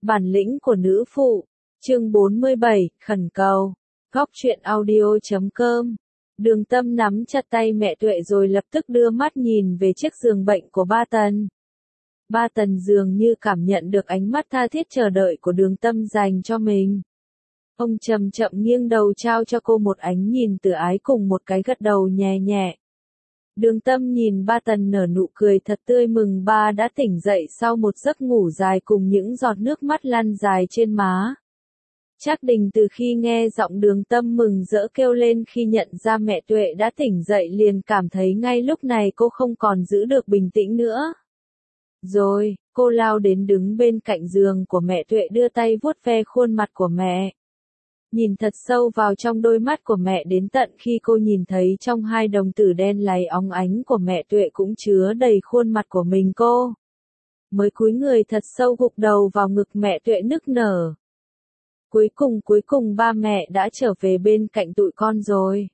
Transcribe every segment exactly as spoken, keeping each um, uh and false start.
Bản lĩnh của nữ phụ. Chương bốn mươi bảy, khẩn cầu. Góc truyện audio chấm com. Đường Tâm nắm chặt tay mẹ Tuệ rồi lập tức đưa mắt nhìn về chiếc giường bệnh của ba Tần. Ba Tần dường như cảm nhận được ánh mắt tha thiết chờ đợi của Đường Tâm dành cho mình. Ông chậm chậm nghiêng đầu trao cho cô một ánh nhìn từ ái cùng một cái gật đầu nhẹ nhẹ. Đường Tâm nhìn ba Tần nở nụ cười thật tươi mừng ba đã tỉnh dậy sau một giấc ngủ dài cùng những giọt nước mắt lăn dài trên má. Trác Đình từ khi nghe giọng Đường Tâm mừng rỡ kêu lên khi nhận ra mẹ Tuệ đã tỉnh dậy liền cảm thấy ngay lúc này cô không còn giữ được bình tĩnh nữa. Rồi, cô lao đến đứng bên cạnh giường của mẹ Tuệ đưa tay vuốt ve khuôn mặt của mẹ. Nhìn thật sâu vào trong đôi mắt của mẹ đến tận khi cô nhìn thấy trong hai đồng tử đen láy óng ánh của mẹ Tuệ cũng chứa đầy khuôn mặt của mình cô. Mới cúi người thật sâu gục đầu vào ngực mẹ Tuệ nức nở. Cuối cùng cuối cùng ba mẹ đã trở về bên cạnh tụi con rồi.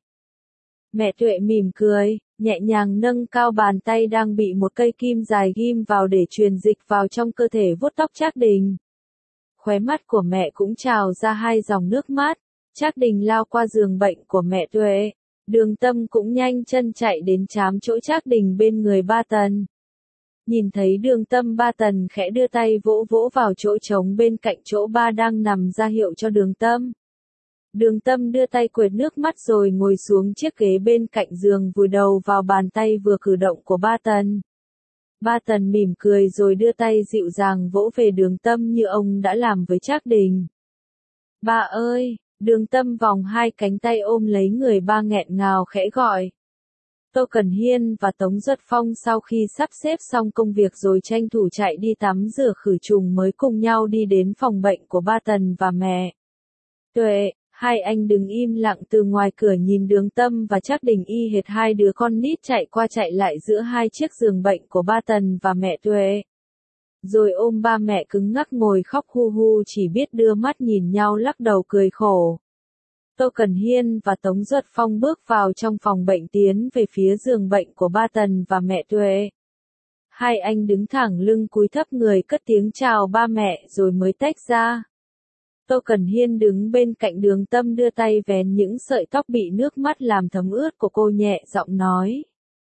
Mẹ Tuệ mỉm cười, nhẹ nhàng nâng cao bàn tay đang bị một cây kim dài ghim vào để truyền dịch vào trong cơ thể vuốt tóc Trác Đình. Khóe mắt của mẹ cũng trào ra hai dòng nước mắt. Trác Đình lao qua giường bệnh của mẹ Tuệ. Đường Tâm cũng nhanh chân chạy đến trám chỗ Trác Đình bên người ba Tần. Nhìn thấy Đường Tâm ba Tần khẽ đưa tay vỗ vỗ vào chỗ trống bên cạnh chỗ ba đang nằm ra hiệu cho Đường Tâm. Đường Tâm đưa tay quệt nước mắt rồi ngồi xuống chiếc ghế bên cạnh giường vùi đầu vào bàn tay vừa cử động của ba Tần. Ba Tần mỉm cười rồi đưa tay dịu dàng vỗ về Đường Tâm như ông đã làm với Trác Đình. Ba ơi, Đường Tâm vòng hai cánh tay ôm lấy người ba nghẹn ngào khẽ gọi. Tô Cần Hiên và Tống Duật Phong sau khi sắp xếp xong công việc rồi tranh thủ chạy đi tắm rửa khử trùng mới cùng nhau đi đến phòng bệnh của ba Tần và mẹ Tuệ. Hai anh đứng im lặng từ ngoài cửa nhìn Đường Tâm và Trác Đình y hệt hai đứa con nít chạy qua chạy lại giữa hai chiếc giường bệnh của ba Tần và mẹ Tuệ. Rồi ôm ba mẹ cứng ngắc ngồi khóc hu hu chỉ biết đưa mắt nhìn nhau lắc đầu cười khổ. Tô Cần Hiên và Tống Duật Phong bước vào trong phòng bệnh tiến về phía giường bệnh của ba Tần và mẹ Tuệ. Hai anh đứng thẳng lưng cúi thấp người cất tiếng chào ba mẹ rồi mới tách ra. Tô Cần Hiên đứng bên cạnh Đường Tâm đưa tay vén những sợi tóc bị nước mắt làm thấm ướt của cô nhẹ giọng nói.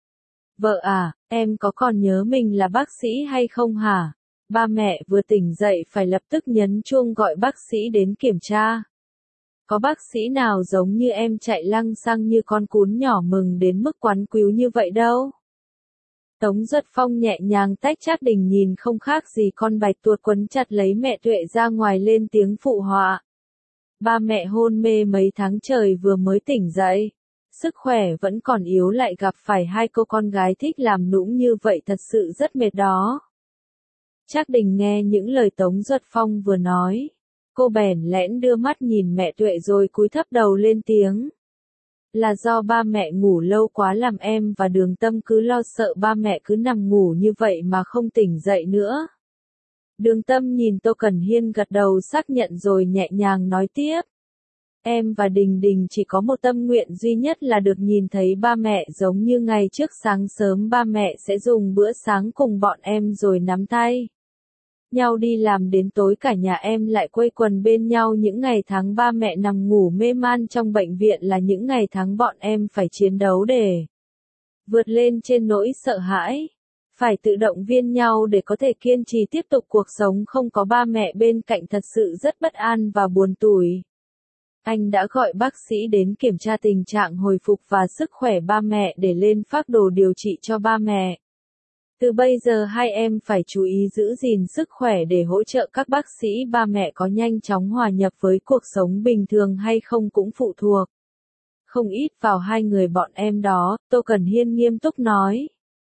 Vợ à, em có còn nhớ mình là bác sĩ hay không hả? Ba mẹ vừa tỉnh dậy phải lập tức nhấn chuông gọi bác sĩ đến kiểm tra. Có bác sĩ nào giống như em chạy lăng xăng như con cún nhỏ mừng đến mức quắn quýu như vậy đâu. Tống Duật Phong nhẹ nhàng tách Trác Đình nhìn không khác gì con bạch tuộc quấn chặt lấy mẹ Tuệ ra ngoài lên tiếng phụ họa. Ba mẹ hôn mê mấy tháng trời vừa mới tỉnh dậy. Sức khỏe vẫn còn yếu lại gặp phải hai cô con gái thích làm nũng như vậy thật sự rất mệt đó. Trác Đình nghe những lời Tống Duật Phong vừa nói. Cô bèn lẽn đưa mắt nhìn mẹ Tuệ rồi cúi thấp đầu lên tiếng. Là do ba mẹ ngủ lâu quá làm em và Đường Tâm cứ lo sợ ba mẹ cứ nằm ngủ như vậy mà không tỉnh dậy nữa. Đường Tâm nhìn Tô Cần Hiên gật đầu xác nhận rồi nhẹ nhàng nói tiếp. Em và Đình Đình chỉ có một tâm nguyện duy nhất là được nhìn thấy ba mẹ giống như ngày trước sáng sớm ba mẹ sẽ dùng bữa sáng cùng bọn em rồi nắm tay nhau đi làm đến tối cả nhà em lại quây quần bên nhau. Những ngày tháng ba mẹ nằm ngủ mê man trong bệnh viện là những ngày tháng bọn em phải chiến đấu để vượt lên trên nỗi sợ hãi, phải tự động viên nhau để có thể kiên trì tiếp tục cuộc sống. Không có ba mẹ bên cạnh thật sự rất bất an và buồn tủi. Anh đã gọi bác sĩ đến kiểm tra tình trạng hồi phục và sức khỏe ba mẹ để lên phác đồ điều trị cho ba mẹ. Từ bây giờ hai em phải chú ý giữ gìn sức khỏe để hỗ trợ các bác sĩ ba mẹ có nhanh chóng hòa nhập với cuộc sống bình thường hay không cũng phụ thuộc không ít vào hai người bọn em đó, Tô Cần Hiên nghiêm túc nói.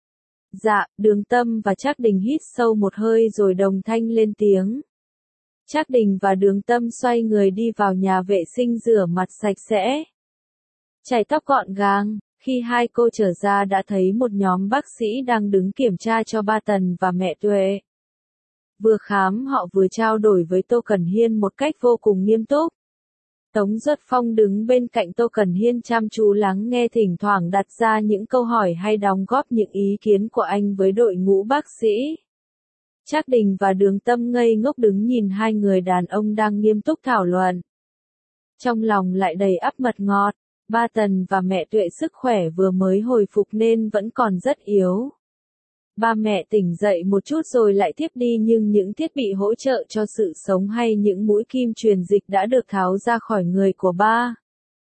Dạ, Đường Tâm và Trác Đình hít sâu một hơi rồi đồng thanh lên tiếng. Trác Đình và Đường Tâm xoay người đi vào nhà vệ sinh rửa mặt sạch sẽ, chải tóc gọn gàng. Khi hai cô trở ra đã thấy một nhóm bác sĩ đang đứng kiểm tra cho ba Tần và mẹ Tuệ. Vừa khám họ vừa trao đổi với Tô Cần Hiên một cách vô cùng nghiêm túc. Tống Duật Phong đứng bên cạnh Tô Cần Hiên chăm chú lắng nghe, thỉnh thoảng đặt ra những câu hỏi hay đóng góp những ý kiến của anh với đội ngũ bác sĩ. Trác Đình và Đường Tâm ngây ngốc đứng nhìn hai người đàn ông đang nghiêm túc thảo luận. Trong lòng lại đầy ắp mật ngọt, ba Tần và mẹ Tuệ sức khỏe vừa mới hồi phục nên vẫn còn rất yếu. Ba mẹ tỉnh dậy một chút rồi lại tiếp đi nhưng những thiết bị hỗ trợ cho sự sống hay những mũi kim truyền dịch đã được tháo ra khỏi người của ba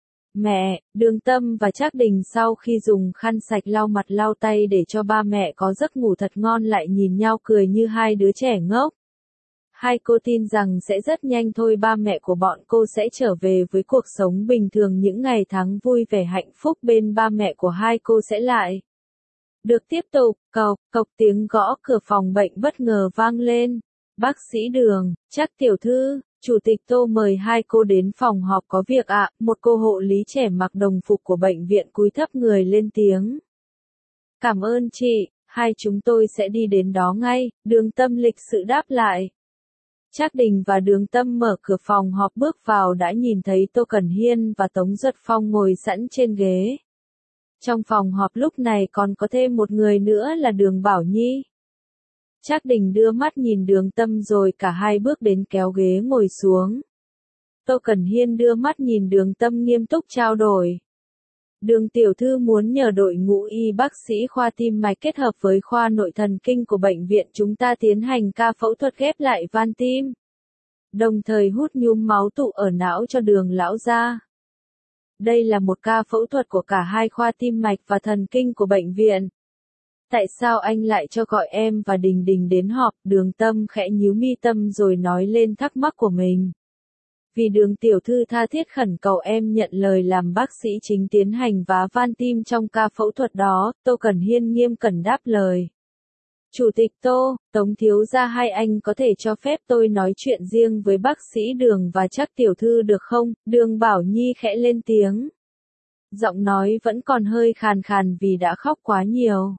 mẹ. Đường Tâm và Trác Đình sau khi dùng khăn sạch lau mặt lau tay để cho ba mẹ có giấc ngủ thật ngon lại nhìn nhau cười như hai đứa trẻ ngốc. Hai cô tin rằng sẽ rất nhanh thôi ba mẹ của bọn cô sẽ trở về với cuộc sống bình thường, những ngày tháng vui vẻ hạnh phúc bên ba mẹ của hai cô sẽ lại được tiếp tục. Cộc, cộc tiếng gõ cửa phòng bệnh bất ngờ vang lên. Bác sĩ Đường, Trác tiểu thư, Chủ tịch Tô mời hai cô đến phòng họp có việc ạ. Một cô hộ lý trẻ mặc đồng phục của bệnh viện cúi thấp người lên tiếng. Cảm ơn chị, hai chúng tôi sẽ đi đến đó ngay, Đường Tâm lịch sự đáp lại. Trác Đình và Đường Tâm mở cửa phòng họp bước vào đã nhìn thấy Tô Cẩn Hiên và Tống Duật Phong ngồi sẵn trên ghế. Trong phòng họp lúc này còn có thêm một người nữa là Đường Bảo Nhi. Trác Đình đưa mắt nhìn Đường Tâm rồi cả hai bước đến kéo ghế ngồi xuống. Tô Cẩn Hiên đưa mắt nhìn Đường Tâm nghiêm túc trao đổi. Đường tiểu thư muốn nhờ đội ngũ y bác sĩ khoa tim mạch kết hợp với khoa nội thần kinh của bệnh viện chúng ta tiến hành ca phẫu thuật ghép lại van tim, đồng thời hút nhúm máu tụ ở não cho Đường lão gia. Đây là một ca phẫu thuật của cả hai khoa tim mạch và thần kinh của bệnh viện. Tại sao anh lại cho gọi em và Đình Đình đến họp? Đường Tâm khẽ nhíu mi tâm rồi nói lên thắc mắc của mình. Vì Đường tiểu thư tha thiết khẩn cầu em nhận lời làm bác sĩ chính tiến hành vá van tim trong ca phẫu thuật đó, Tô Cẩn Hiên nghiêm cẩn đáp lời. Chủ tịch Tô, Tống thiếu gia hai anh có thể cho phép tôi nói chuyện riêng với bác sĩ Đường và Trác tiểu thư được không? Đường Bảo Nhi khẽ lên tiếng. Giọng nói vẫn còn hơi khàn khàn vì đã khóc quá nhiều.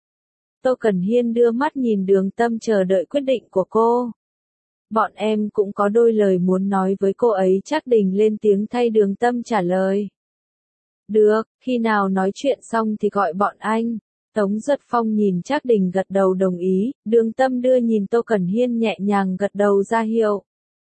Tô Cẩn Hiên đưa mắt nhìn Đường Tâm chờ đợi quyết định của cô. Bọn em cũng có đôi lời muốn nói với cô ấy. Trác Đình lên tiếng thay Đường Tâm trả lời. Được, khi nào nói chuyện xong thì gọi bọn anh. Tống Duật Phong nhìn Trác Đình gật đầu đồng ý, Đường Tâm đưa nhìn Tô Cẩn Hiên nhẹ nhàng gật đầu ra hiệu.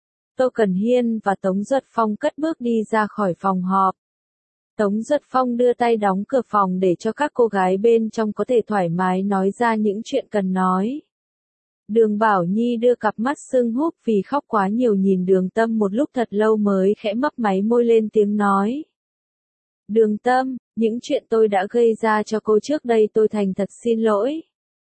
Tô Cẩn Hiên và Tống Duật Phong cất bước đi ra khỏi phòng họp. Tống Duật Phong đưa tay đóng cửa phòng để cho các cô gái bên trong có thể thoải mái nói ra những chuyện cần nói. Đường Bảo Nhi đưa cặp mắt sưng húp vì khóc quá nhiều nhìn Đường Tâm một lúc thật lâu mới khẽ mấp máy môi lên tiếng nói. Đường Tâm, những chuyện tôi đã gây ra cho cô trước đây tôi thành thật xin lỗi.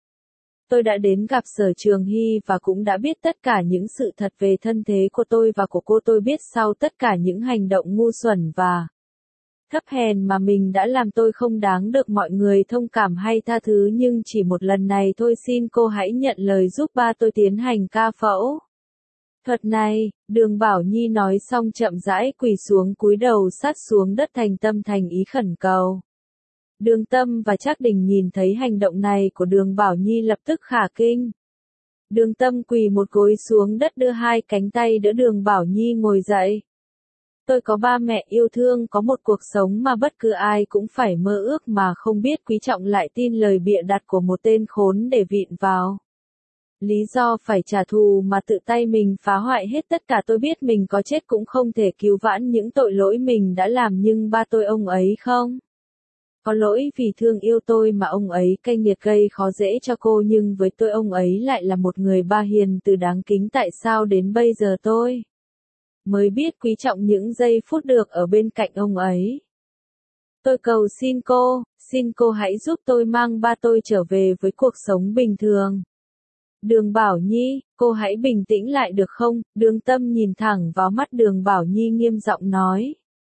Tôi đã đến gặp Sở Trường Hy và cũng đã biết tất cả những sự thật về thân thế của tôi và của cô. Tôi biết sau tất cả những hành động ngu xuẩn và thấp hèn mà mình đã làm tôi không đáng được mọi người thông cảm hay tha thứ, nhưng chỉ một lần này thôi xin cô hãy nhận lời giúp ba tôi tiến hành ca phẫu thuật này. Đường Bảo Nhi nói xong chậm rãi quỳ xuống cúi đầu sát xuống đất thành tâm thành ý khẩn cầu. Đường Tâm và Trác Đình nhìn thấy hành động này của Đường Bảo Nhi lập tức khả kinh. Đường Tâm quỳ một gối xuống đất đưa hai cánh tay đỡ Đường Bảo Nhi ngồi dậy. Tôi có ba mẹ yêu thương, có một cuộc sống mà bất cứ ai cũng phải mơ ước mà không biết quý trọng, lại tin lời bịa đặt của một tên khốn để vịn vào lý do phải trả thù mà tự tay mình phá hoại hết tất cả. Tôi biết mình có chết cũng không thể cứu vãn những tội lỗi mình đã làm, nhưng ba tôi ông ấy không có lỗi vì thương yêu tôi mà ông ấy cay nghiệt gây khó dễ cho cô, nhưng với tôi ông ấy lại là một người ba hiền từ đáng kính. Tại sao đến bây giờ tôi mới biết quý trọng những giây phút được ở bên cạnh ông ấy? Tôi cầu xin cô, xin cô hãy giúp tôi mang ba tôi trở về với cuộc sống bình thường. Đường Bảo Nhi, cô hãy bình tĩnh lại được không? Đường Tâm nhìn thẳng vào mắt Đường Bảo Nhi nghiêm giọng nói.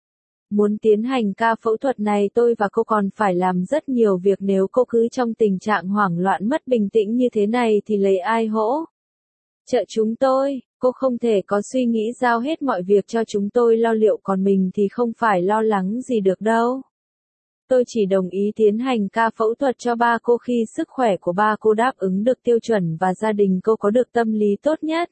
Muốn tiến hành ca phẫu thuật này tôi và cô còn phải làm rất nhiều việc, nếu cô cứ trong tình trạng hoảng loạn mất bình tĩnh như thế này thì lấy ai hỗ trợ chúng tôi? Cô không thể có suy nghĩ giao hết mọi việc cho chúng tôi lo liệu, còn mình thì không phải lo lắng gì được đâu. Tôi chỉ đồng ý tiến hành ca phẫu thuật cho ba cô khi sức khỏe của ba cô đáp ứng được tiêu chuẩn và gia đình cô có được tâm lý tốt nhất.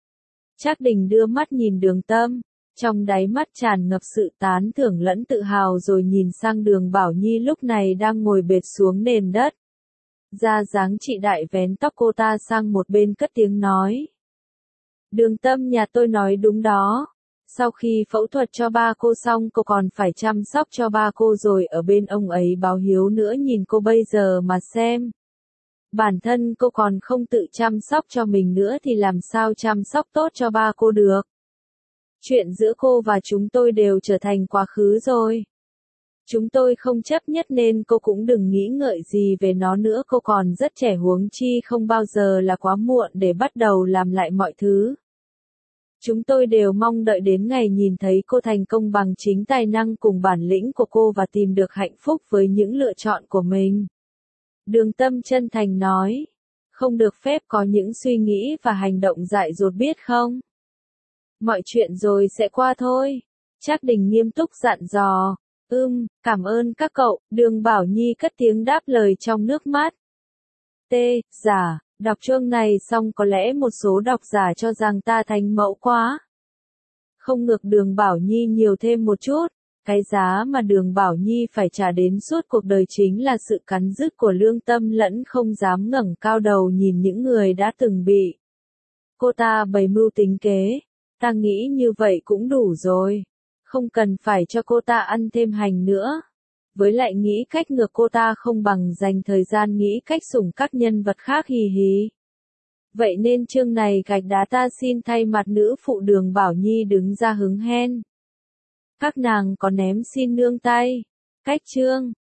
Trác Đình đưa mắt nhìn Đường Tâm, trong đáy mắt tràn ngập sự tán thưởng lẫn tự hào, rồi nhìn sang Đường Bảo Nhi lúc này đang ngồi bệt xuống nền đất. Ra dáng chị đại vén tóc cô ta sang một bên cất tiếng nói. Đường Tâm nhà tôi nói đúng đó. Sau khi phẫu thuật cho ba cô xong cô còn phải chăm sóc cho ba cô rồi ở bên ông ấy báo hiếu nữa, nhìn cô bây giờ mà xem. Bản thân cô còn không tự chăm sóc cho mình nữa thì làm sao chăm sóc tốt cho ba cô được. Chuyện giữa cô và chúng tôi đều trở thành quá khứ rồi. Chúng tôi không chấp nhất nên cô cũng đừng nghĩ ngợi gì về nó nữa, cô còn rất trẻ, huống chi không bao giờ là quá muộn để bắt đầu làm lại mọi thứ. Chúng tôi đều mong đợi đến ngày nhìn thấy cô thành công bằng chính tài năng cùng bản lĩnh của cô và tìm được hạnh phúc với những lựa chọn của mình. Đường Tâm chân thành nói. Không được phép có những suy nghĩ và hành động dại dột biết không? Mọi chuyện rồi sẽ qua thôi. Trác Đình nghiêm túc dặn dò. Ưm, cảm ơn các cậu, Đường Bảo Nhi cất tiếng đáp lời trong nước mắt. T, giả, đọc chương này xong có lẽ một số độc giả cho rằng ta thánh mẫu quá. Không ngược Đường Bảo Nhi nhiều thêm một chút, cái giá mà Đường Bảo Nhi phải trả đến suốt cuộc đời chính là sự cắn rứt của lương tâm lẫn không dám ngẩng cao đầu nhìn những người đã từng bị. Cô ta bày mưu tính kế, ta nghĩ như vậy cũng đủ rồi. Không cần phải cho cô ta ăn thêm hành nữa. Với lại nghĩ cách ngược cô ta không bằng dành thời gian nghĩ cách sủng các nhân vật khác, hì hì. Vậy nên chương này gạch đá ta xin thay mặt nữ phụ Đường Bảo Nhi đứng ra hứng hen. Các nàng có ném xin nương tay. Cách chương.